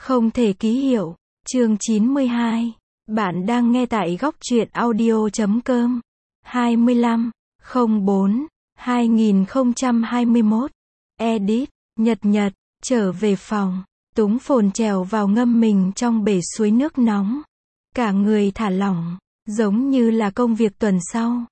Không thể ký hiệu. Chương 92. Bạn đang nghe tại góc truyện audio.com. 25/04/2021. Edit. Nhật. Trở về phòng. Túng phồn trèo vào ngâm mình trong bể suối nước nóng. Cả người thả lỏng, giống như là công việc tuần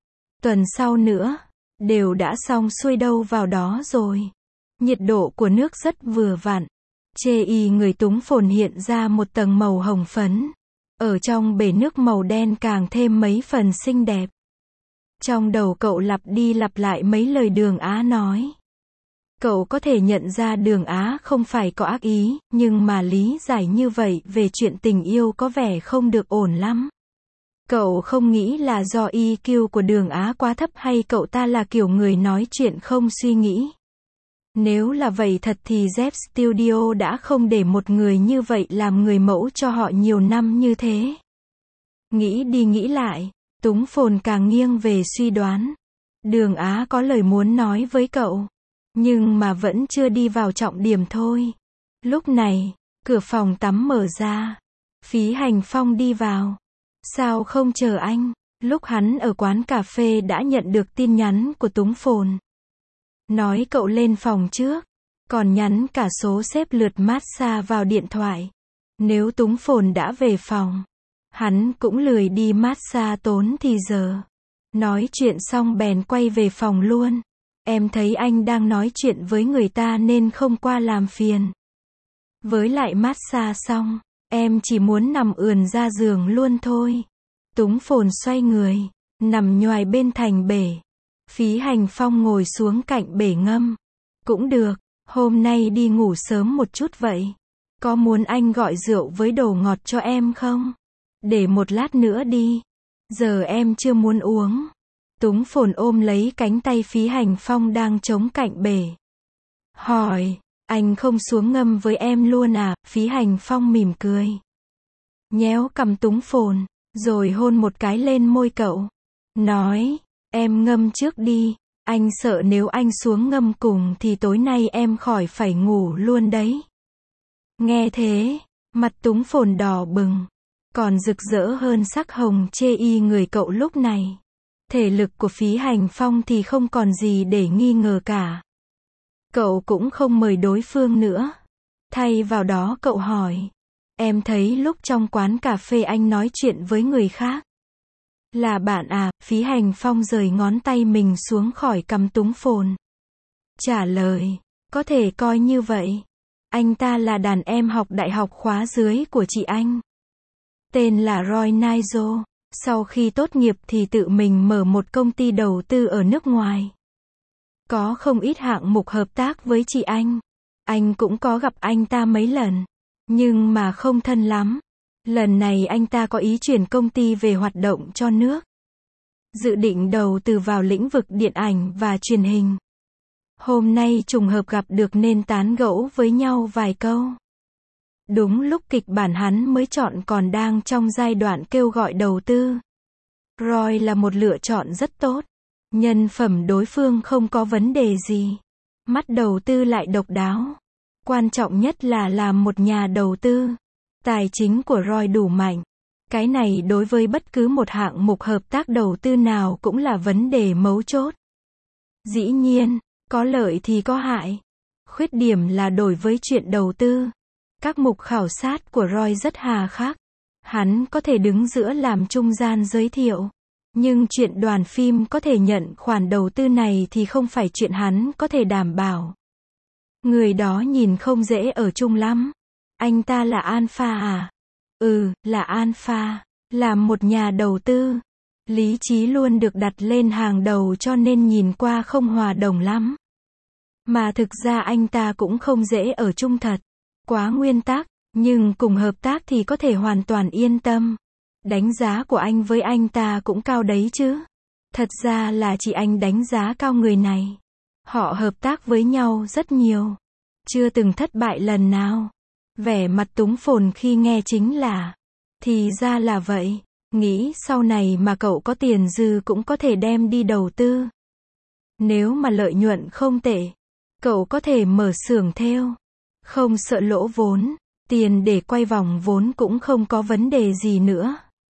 sau nữa, đều đã xong xuôi đâu vào đó rồi. Nhiệt độ của nước rất vừa vặn. Chê y người túng phồn hiện ra một tầng màu hồng phấn. Ở trong bể nước màu đen càng thêm mấy phần xinh đẹp. Trong đầu cậu lặp đi lặp lại mấy lời Đường Á nói. Cậu có thể nhận ra Đường Á không phải có ác ý, nhưng mà lý giải như vậy về chuyện tình yêu có vẻ không được ổn lắm. Cậu không nghĩ là do EQ của Đường Á quá thấp hay cậu ta là kiểu người nói chuyện không suy nghĩ. Nếu là vậy thật thì Zep Studio đã không để một người như vậy làm người mẫu cho họ nhiều năm như thế. Nghĩ đi nghĩ lại, túng phồn càng nghiêng về suy đoán. Đường Á có lời muốn nói với cậu, nhưng mà vẫn chưa đi vào trọng điểm thôi. Lúc này, cửa phòng tắm mở ra. Phí Hành Phong đi vào. Sao không chờ anh? Lúc hắn ở quán cà phê đã nhận được tin nhắn của túng phồn. Nói cậu lên phòng trước, còn nhắn cả số xếp lượt massage vào điện thoại. Nếu túng phồn đã về phòng, hắn cũng lười đi massage tốn thì giờ. Nói chuyện xong bèn quay về phòng luôn. Em thấy anh đang nói chuyện với người ta nên không qua làm phiền. Với lại massage xong, em chỉ muốn nằm ườn ra giường luôn thôi. Túng phồn xoay người, nằm nhoài bên thành bể. Phí Hành Phong ngồi xuống cạnh bể ngâm. Cũng được, hôm nay đi ngủ sớm một chút vậy. Có muốn anh gọi rượu với đồ ngọt cho em không? Để một lát nữa đi. Giờ em chưa muốn uống. Túng phồn ôm lấy cánh tay Phí Hành Phong đang chống cạnh bể. Hỏi, anh không xuống ngâm với em luôn à? Phí Hành Phong mỉm cười. Nhéo cằm túng phồn, rồi hôn một cái lên môi cậu. Nói, em ngâm trước đi, anh sợ nếu anh xuống ngâm cùng thì tối nay em khỏi phải ngủ luôn đấy. Nghe thế, mặt túng phồn đỏ bừng, còn rực rỡ hơn sắc hồng chê y người cậu lúc này. Thể lực của Phí Hành Phong thì không còn gì để nghi ngờ cả. Cậu cũng không mời đối phương nữa. Thay vào đó cậu hỏi, em thấy lúc trong quán cà phê anh nói chuyện với người khác. Là bạn à? Phí Hành Phong rời ngón tay mình xuống khỏi cằm túng phồn. Trả lời, có thể coi như vậy. Anh ta là đàn em học đại học khóa dưới của chị anh. Tên là Roy Nigel. Sau khi tốt nghiệp thì tự mình mở một công ty đầu tư ở nước ngoài. Có không ít hạng mục hợp tác với chị anh. Anh cũng có gặp anh ta mấy lần, nhưng mà không thân lắm. Lần này anh ta có ý chuyển công ty về hoạt động cho nước. Dự định đầu tư vào lĩnh vực điện ảnh và truyền hình. Hôm nay trùng hợp gặp được nên tán gẫu với nhau vài câu. Đúng lúc kịch bản hắn mới chọn còn đang trong giai đoạn kêu gọi đầu tư. Roy là một lựa chọn rất tốt. Nhân phẩm đối phương không có vấn đề gì. Mắt đầu tư lại độc đáo. Quan trọng nhất là làm một nhà đầu tư. Tài chính của Roy đủ mạnh. Cái này đối với bất cứ một hạng mục hợp tác đầu tư nào cũng là vấn đề mấu chốt. Dĩ nhiên, có lợi thì có hại. Khuyết điểm là đối với chuyện đầu tư. Các mục khảo sát của Roy rất hà khắc. Hắn có thể đứng giữa làm trung gian giới thiệu. Nhưng chuyện đoàn phim có thể nhận khoản đầu tư này thì không phải chuyện hắn có thể đảm bảo. Người đó nhìn không dễ ở chung lắm. Anh ta là Alpha à? Ừ, là Alpha. Làm một nhà đầu tư. Lý trí luôn được đặt lên hàng đầu cho nên nhìn qua không hòa đồng lắm. Mà thực ra anh ta cũng không dễ ở chung thật. Quá nguyên tắc, nhưng cùng hợp tác thì có thể hoàn toàn yên tâm. Đánh giá của anh với anh ta cũng cao đấy chứ. Thật ra là chị anh đánh giá cao người này. Họ hợp tác với nhau rất nhiều. Chưa từng thất bại lần nào. Vẻ mặt túng phồn khi nghe chính là, thì ra là vậy. Nghĩ sau này mà cậu có tiền dư cũng có thể đem đi đầu tư. Nếu mà lợi nhuận không tệ, cậu có thể mở xưởng thêu. Không sợ lỗ vốn. Tiền để quay vòng vốn cũng không có vấn đề gì nữa.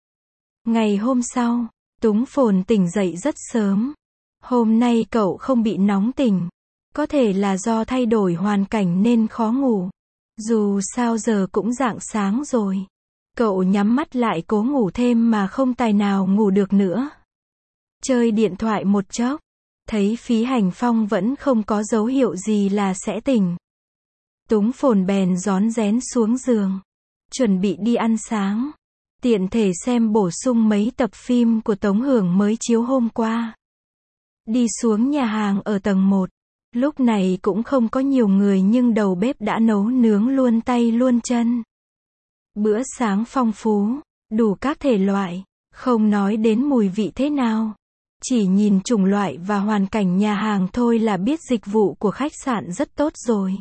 Ngày hôm sau, Túng Phồn tỉnh dậy rất sớm. Hôm nay cậu không bị nóng tỉnh. Có thể là do thay đổi hoàn cảnh nên khó ngủ. Dù sao giờ cũng rạng sáng rồi. Cậu nhắm mắt lại cố ngủ thêm mà không tài nào ngủ được nữa. Chơi điện thoại một chốc, thấy Phí Hành Phong vẫn không có dấu hiệu gì là sẽ tỉnh. Túng Phồn bèn rón rén xuống giường, chuẩn bị đi ăn sáng, tiện thể xem bổ sung mấy tập phim của Tống Hưởng mới chiếu hôm qua. Đi xuống nhà hàng ở tầng 1, lúc này cũng không có nhiều người nhưng đầu bếp đã nấu nướng luôn tay luôn chân. Bữa sáng phong phú, đủ các thể loại, không nói đến mùi vị thế nào. Chỉ nhìn chủng loại và hoàn cảnh nhà hàng thôi là biết dịch vụ của khách sạn rất tốt rồi.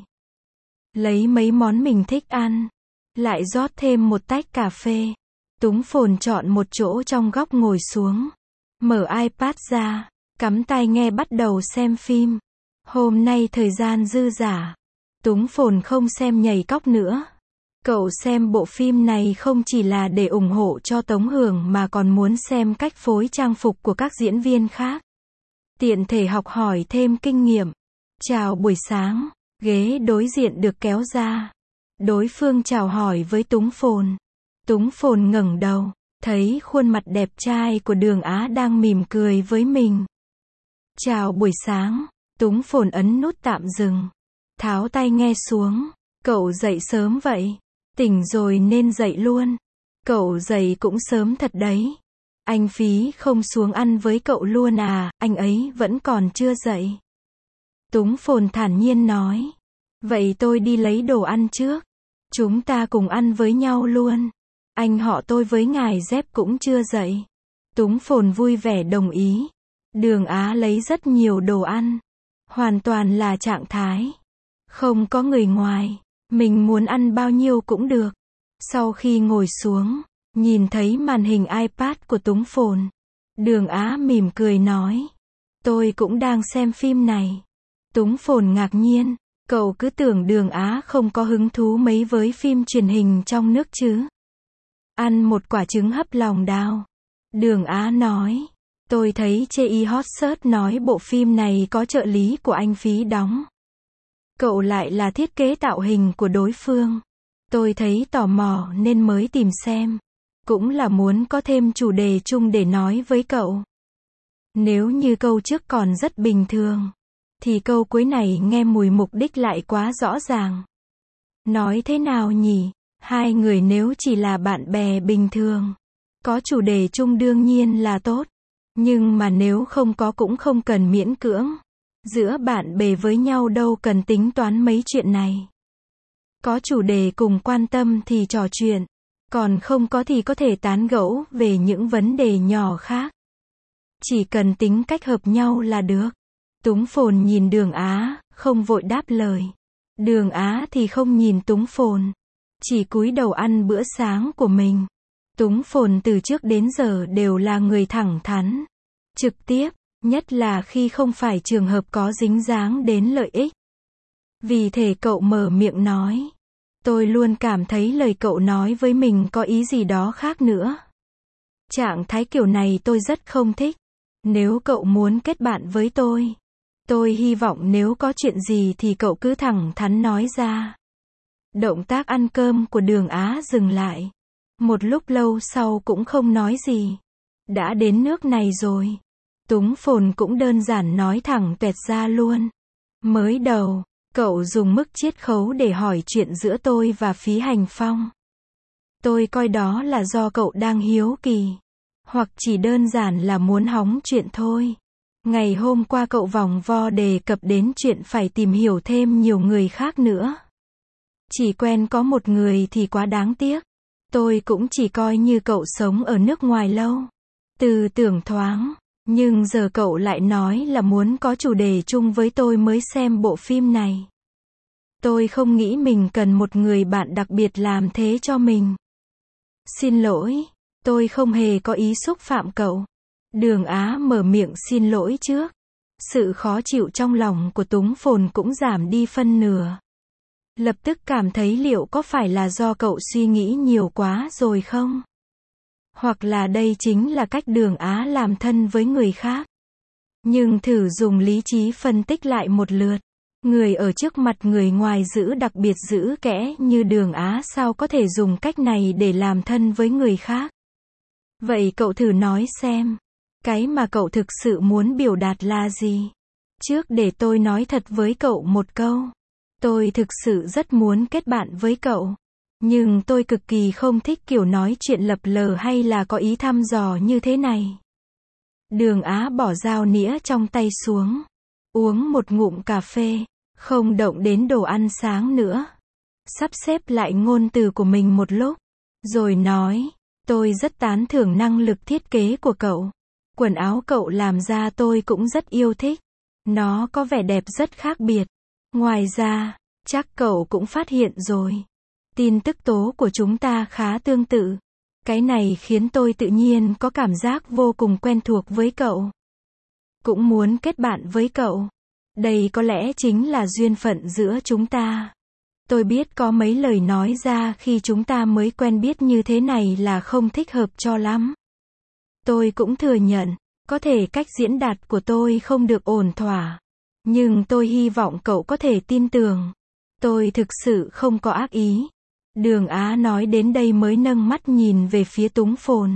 Lấy mấy món mình thích ăn, lại rót thêm một tách cà phê. Túng Phồn chọn một chỗ trong góc ngồi xuống, mở iPad ra, cắm tai nghe bắt đầu xem phim. Hôm nay thời gian dư dả, Túng Phồn không xem nhảy cóc nữa. Cậu xem bộ phim này không chỉ là để ủng hộ cho Tống Hưởng mà còn muốn xem cách phối trang phục của các diễn viên khác. Tiện thể học hỏi thêm kinh nghiệm. Chào buổi sáng, ghế đối diện được kéo ra. Đối phương chào hỏi với Túng Phồn. Túng Phồn ngẩng đầu, thấy khuôn mặt đẹp trai của Đường Á đang mỉm cười với mình. Chào buổi sáng, Túng Phồn ấn nút tạm dừng. Tháo tai nghe xuống. Cậu dậy sớm vậy? Tỉnh rồi nên dậy luôn. Cậu dậy cũng sớm thật đấy. Anh Phí không xuống ăn với cậu luôn à, anh ấy vẫn còn chưa dậy. Túng Phồn thản nhiên nói. Vậy tôi đi lấy đồ ăn trước. Chúng ta cùng ăn với nhau luôn. Anh họ tôi với ngài dép cũng chưa dậy. Túng Phồn vui vẻ đồng ý. Đường Á lấy rất nhiều đồ ăn. Hoàn toàn là trạng thái. Không có người ngoài. Mình muốn ăn bao nhiêu cũng được. Sau khi ngồi xuống, nhìn thấy màn hình iPad của Túng Phồn. Đường Á mỉm cười nói. Tôi cũng đang xem phim này. Túng Phồn ngạc nhiên. Cậu cứ tưởng Đường Á không có hứng thú mấy với phim truyền hình trong nước chứ. Ăn một quả trứng hấp lòng đào. Đường Á nói. Tôi thấy Chê Hot Search nói bộ phim này có trợ lý của anh Phí đóng. Cậu lại là thiết kế tạo hình của đối phương. Tôi thấy tò mò nên mới tìm xem. Cũng là muốn có thêm chủ đề chung để nói với cậu. Nếu như câu trước còn rất bình thường, thì câu cuối này nghe mùi mục đích lại quá rõ ràng. Nói thế nào nhỉ? Hai người nếu chỉ là bạn bè bình thường, có chủ đề chung đương nhiên là tốt. Nhưng mà nếu không có cũng không cần miễn cưỡng. Giữa bạn bè với nhau đâu cần tính toán mấy chuyện này. Có chủ đề cùng quan tâm thì trò chuyện. Còn không có thì có thể tán gẫu về những vấn đề nhỏ khác. Chỉ cần tính cách hợp nhau là được. Túng Phồn nhìn Đường Á, không vội đáp lời. Đường Á thì không nhìn Túng Phồn. Chỉ cúi đầu ăn bữa sáng của mình. Túng Phồn từ trước đến giờ đều là người thẳng thắn, trực tiếp, nhất là khi không phải trường hợp có dính dáng đến lợi ích. Vì thế cậu mở miệng nói. Tôi luôn cảm thấy lời cậu nói với mình có ý gì đó khác nữa. Trạng thái kiểu này tôi rất không thích. Nếu cậu muốn kết bạn với tôi hy vọng nếu có chuyện gì thì cậu cứ thẳng thắn nói ra. Động tác ăn cơm của Đường Á dừng lại. Một lúc lâu sau cũng không nói gì. Đã đến nước này rồi. Túng Phồn cũng đơn giản nói thẳng tuẹt ra luôn. Mới đầu, cậu dùng mức chiết khấu để hỏi chuyện giữa tôi và Phí Hành Phong. Tôi coi đó là do cậu đang hiếu kỳ. Hoặc chỉ đơn giản là muốn hóng chuyện thôi. Ngày hôm qua cậu vòng vo đề cập đến chuyện phải tìm hiểu thêm nhiều người khác nữa. Chỉ quen có một người thì quá đáng tiếc. Tôi cũng chỉ coi như cậu sống ở nước ngoài lâu. Từ tưởng thoáng. Nhưng giờ cậu lại nói là muốn có chủ đề chung với tôi mới xem bộ phim này. Tôi không nghĩ mình cần một người bạn đặc biệt làm thế cho mình. Xin lỗi, tôi không hề có ý xúc phạm cậu. Đường Á mở miệng xin lỗi trước. Sự khó chịu trong lòng của Túng Phồn cũng giảm đi phân nửa. Lập tức cảm thấy liệu có phải là do cậu suy nghĩ nhiều quá rồi không? Hoặc là đây chính là cách Đường Á làm thân với người khác. Nhưng thử dùng lý trí phân tích lại một lượt. Người ở trước mặt người ngoài đặc biệt giữ kẽ như Đường Á sao có thể dùng cách này để làm thân với người khác? Vậy cậu thử nói xem. Cái mà cậu thực sự muốn biểu đạt là gì? Trước để tôi nói thật với cậu một câu. Tôi thực sự rất muốn kết bạn với cậu. Nhưng tôi cực kỳ không thích kiểu nói chuyện lập lờ hay là có ý thăm dò như thế này. Đường Á bỏ dao nĩa trong tay xuống. Uống một ngụm cà phê. Không động đến đồ ăn sáng nữa. Sắp xếp lại ngôn từ của mình một lúc. Rồi nói. Tôi rất tán thưởng năng lực thiết kế của cậu. Quần áo cậu làm ra tôi cũng rất yêu thích. Nó có vẻ đẹp rất khác biệt. Ngoài ra, chắc cậu cũng phát hiện rồi. Tin tức tố của chúng ta khá tương tự. Cái này khiến tôi tự nhiên có cảm giác vô cùng quen thuộc với cậu. Cũng muốn kết bạn với cậu. Đây có lẽ chính là duyên phận giữa chúng ta. Tôi biết có mấy lời nói ra khi chúng ta mới quen biết như thế này là không thích hợp cho lắm. Tôi cũng thừa nhận, có thể cách diễn đạt của tôi không được ổn thỏa. Nhưng tôi hy vọng cậu có thể tin tưởng. Tôi thực sự không có ác ý. Đường Á nói đến đây mới nâng mắt nhìn về phía Túng Phồn.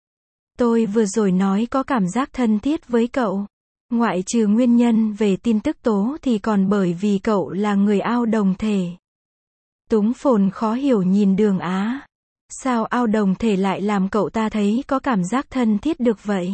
Tôi vừa rồi nói có cảm giác thân thiết với cậu. Ngoại trừ nguyên nhân về tin tức tố thì còn bởi vì cậu là người ao đồng thể. Túng Phồn khó hiểu nhìn Đường Á. Sao ao đồng thể lại làm cậu ta thấy có cảm giác thân thiết được vậy?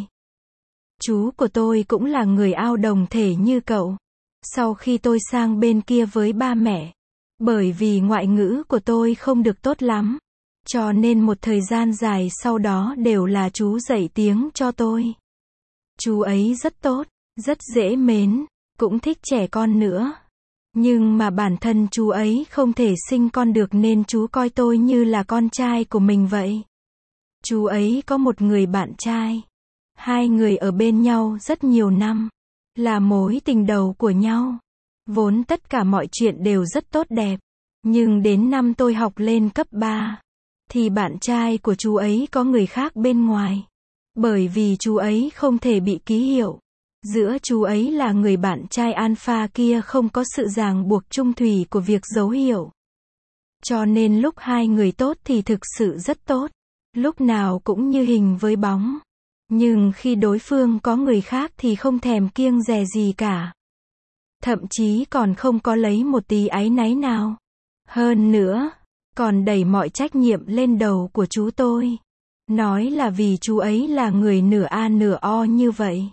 Chú của tôi cũng là người ao đồng thể như cậu. Sau khi tôi sang bên kia với ba mẹ, bởi vì ngoại ngữ của tôi không được tốt lắm, cho nên một thời gian dài sau đó đều là chú dạy tiếng cho tôi. Chú ấy rất tốt, rất dễ mến, cũng thích trẻ con nữa. Nhưng mà bản thân chú ấy không thể sinh con được nên chú coi tôi như là con trai của mình vậy. Chú ấy có một người bạn trai. Hai người ở bên nhau rất nhiều năm. Là mối tình đầu của nhau. Vốn tất cả mọi chuyện đều rất tốt đẹp. Nhưng đến năm tôi học lên cấp 3, thì bạn trai của chú ấy có người khác bên ngoài. Bởi vì chú ấy không thể bị ký hiệu. Giữa chú ấy là người bạn trai alpha kia không có sự ràng buộc chung thủy của việc dấu hiệu. Cho nên lúc hai người tốt thì thực sự rất tốt. Lúc nào cũng như hình với bóng. Nhưng khi đối phương có người khác thì không thèm kiêng dè gì cả. Thậm chí còn không có lấy một tí áy náy nào. Hơn nữa, còn đẩy mọi trách nhiệm lên đầu của chú tôi. Nói là vì chú ấy là người nửa A nửa O như vậy.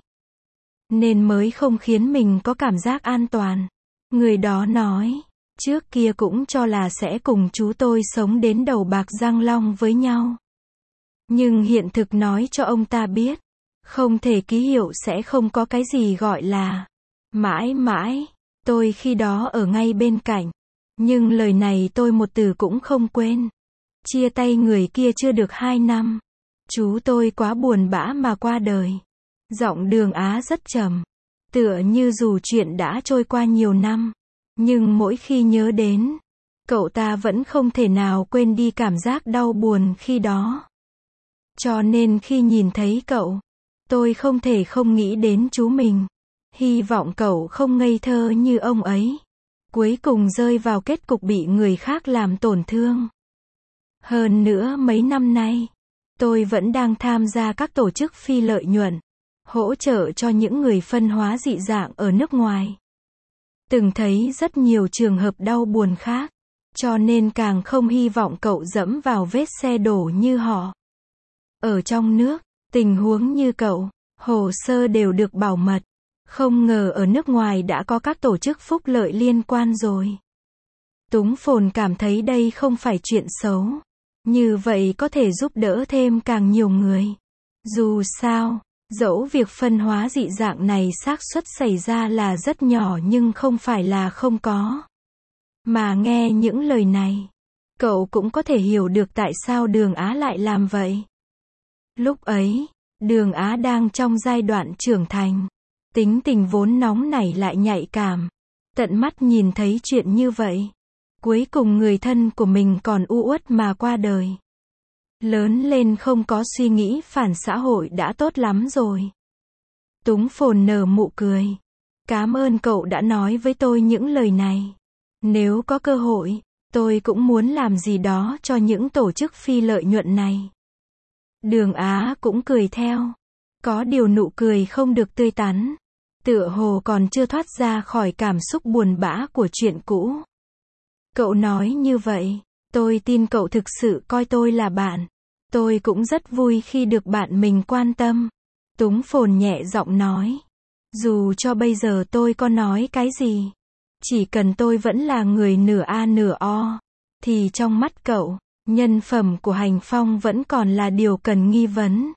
Nên mới không khiến mình có cảm giác an toàn. Người đó nói, trước kia cũng cho là sẽ cùng chú tôi sống đến đầu bạc răng long với nhau. Nhưng hiện thực nói cho ông ta biết, không thể ký hiệu sẽ không có cái gì gọi là mãi mãi. Tôi khi đó ở ngay bên cạnh. Nhưng lời này tôi một từ cũng không quên. Chia tay người kia chưa được 2 năm. Chú tôi quá buồn bã mà qua đời. Giọng Đường Á rất trầm. Tựa như dù chuyện đã trôi qua nhiều năm. Nhưng mỗi khi nhớ đến, cậu ta vẫn không thể nào quên đi cảm giác đau buồn khi đó. Cho nên khi nhìn thấy cậu, tôi không thể không nghĩ đến chú mình. Hy vọng cậu không ngây thơ như ông ấy. Cuối cùng rơi vào kết cục bị người khác làm tổn thương. Hơn nữa mấy năm nay, tôi vẫn đang tham gia các tổ chức phi lợi nhuận, hỗ trợ cho những người phân hóa dị dạng ở nước ngoài. Từng thấy rất nhiều trường hợp đau buồn khác, cho nên càng không hy vọng cậu dẫm vào vết xe đổ như họ. Ở trong nước, tình huống như cậu, hồ sơ đều được bảo mật. Không ngờ ở nước ngoài đã có các tổ chức phúc lợi liên quan rồi. Túng Phồn cảm thấy đây không phải chuyện xấu. Như vậy có thể giúp đỡ thêm càng nhiều người. Dù sao, dẫu việc phân hóa dị dạng này xác suất xảy ra là rất nhỏ nhưng không phải là không có. Mà nghe những lời này, cậu cũng có thể hiểu được tại sao Đường Á lại làm vậy. Lúc ấy, Đường Á đang trong giai đoạn trưởng thành. Tính tình vốn nóng nảy lại nhạy cảm. Tận mắt nhìn thấy chuyện như vậy. Cuối cùng người thân của mình còn u uất mà qua đời. Lớn lên không có suy nghĩ phản xã hội đã tốt lắm rồi. Túng phồn nở nụ cười. Cảm ơn cậu đã nói với tôi những lời này. Nếu có cơ hội, tôi cũng muốn làm gì đó cho những tổ chức phi lợi nhuận này. Đường Á cũng cười theo. Có điều nụ cười không được tươi tắn. Tựa hồ còn chưa thoát ra khỏi cảm xúc buồn bã của chuyện cũ. Cậu nói như vậy, tôi tin cậu thực sự coi tôi là bạn. Tôi cũng rất vui khi được bạn mình quan tâm. Túng phồn nhẹ giọng nói. Dù cho bây giờ tôi có nói cái gì, chỉ cần tôi vẫn là người nửa A nửa O, thì trong mắt cậu, nhân phẩm của Hành Phong vẫn còn là điều cần nghi vấn.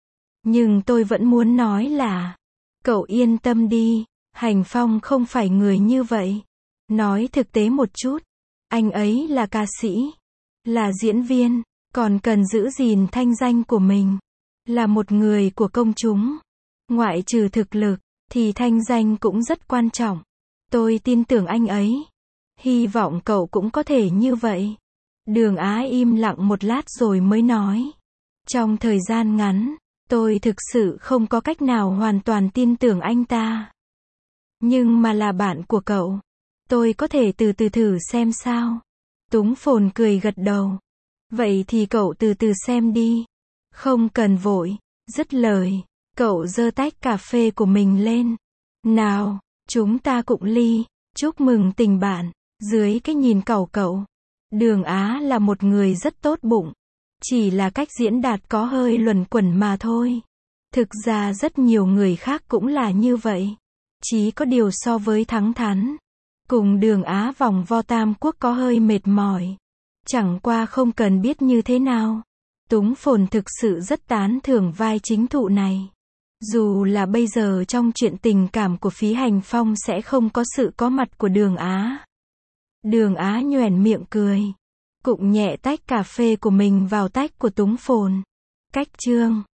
Nhưng tôi vẫn muốn nói là, cậu yên tâm đi, Hành Phong không phải người như vậy. Nói thực tế một chút, anh ấy là ca sĩ, là diễn viên, còn cần giữ gìn thanh danh của mình, là một người của công chúng. Ngoại trừ thực lực, thì thanh danh cũng rất quan trọng. Tôi tin tưởng anh ấy. Hy vọng cậu cũng có thể như vậy. Đường Á im lặng một lát rồi mới nói. Trong thời gian ngắn, tôi thực sự không có cách nào hoàn toàn tin tưởng anh ta. Nhưng mà là bạn của cậu, tôi có thể từ từ thử xem sao. Túng phồn cười gật đầu. Vậy thì cậu từ từ xem đi. Không cần vội. Dứt lời, cậu giơ tách cà phê của mình lên. Nào, chúng ta cụng ly, chúc mừng tình bạn. Dưới cái nhìn cậu, Đường Á là một người rất tốt bụng. Chỉ là cách diễn đạt có hơi luẩn quẩn mà thôi. Thực ra rất nhiều người khác cũng là như vậy. Chỉ có điều so với thẳng thắn, cùng Đường Á vòng vo Tam Quốc có hơi mệt mỏi. Chẳng qua không cần biết như thế nào. Túng phồn thực sự rất tán thưởng vai chính thụ này. Dù là bây giờ trong chuyện tình cảm của Phí Hành Phong sẽ không có sự có mặt của Đường Á. Đường Á nhoẻn miệng cười. Cụng nhẹ tách cà phê của mình vào tách của Túng phồn. Cách chương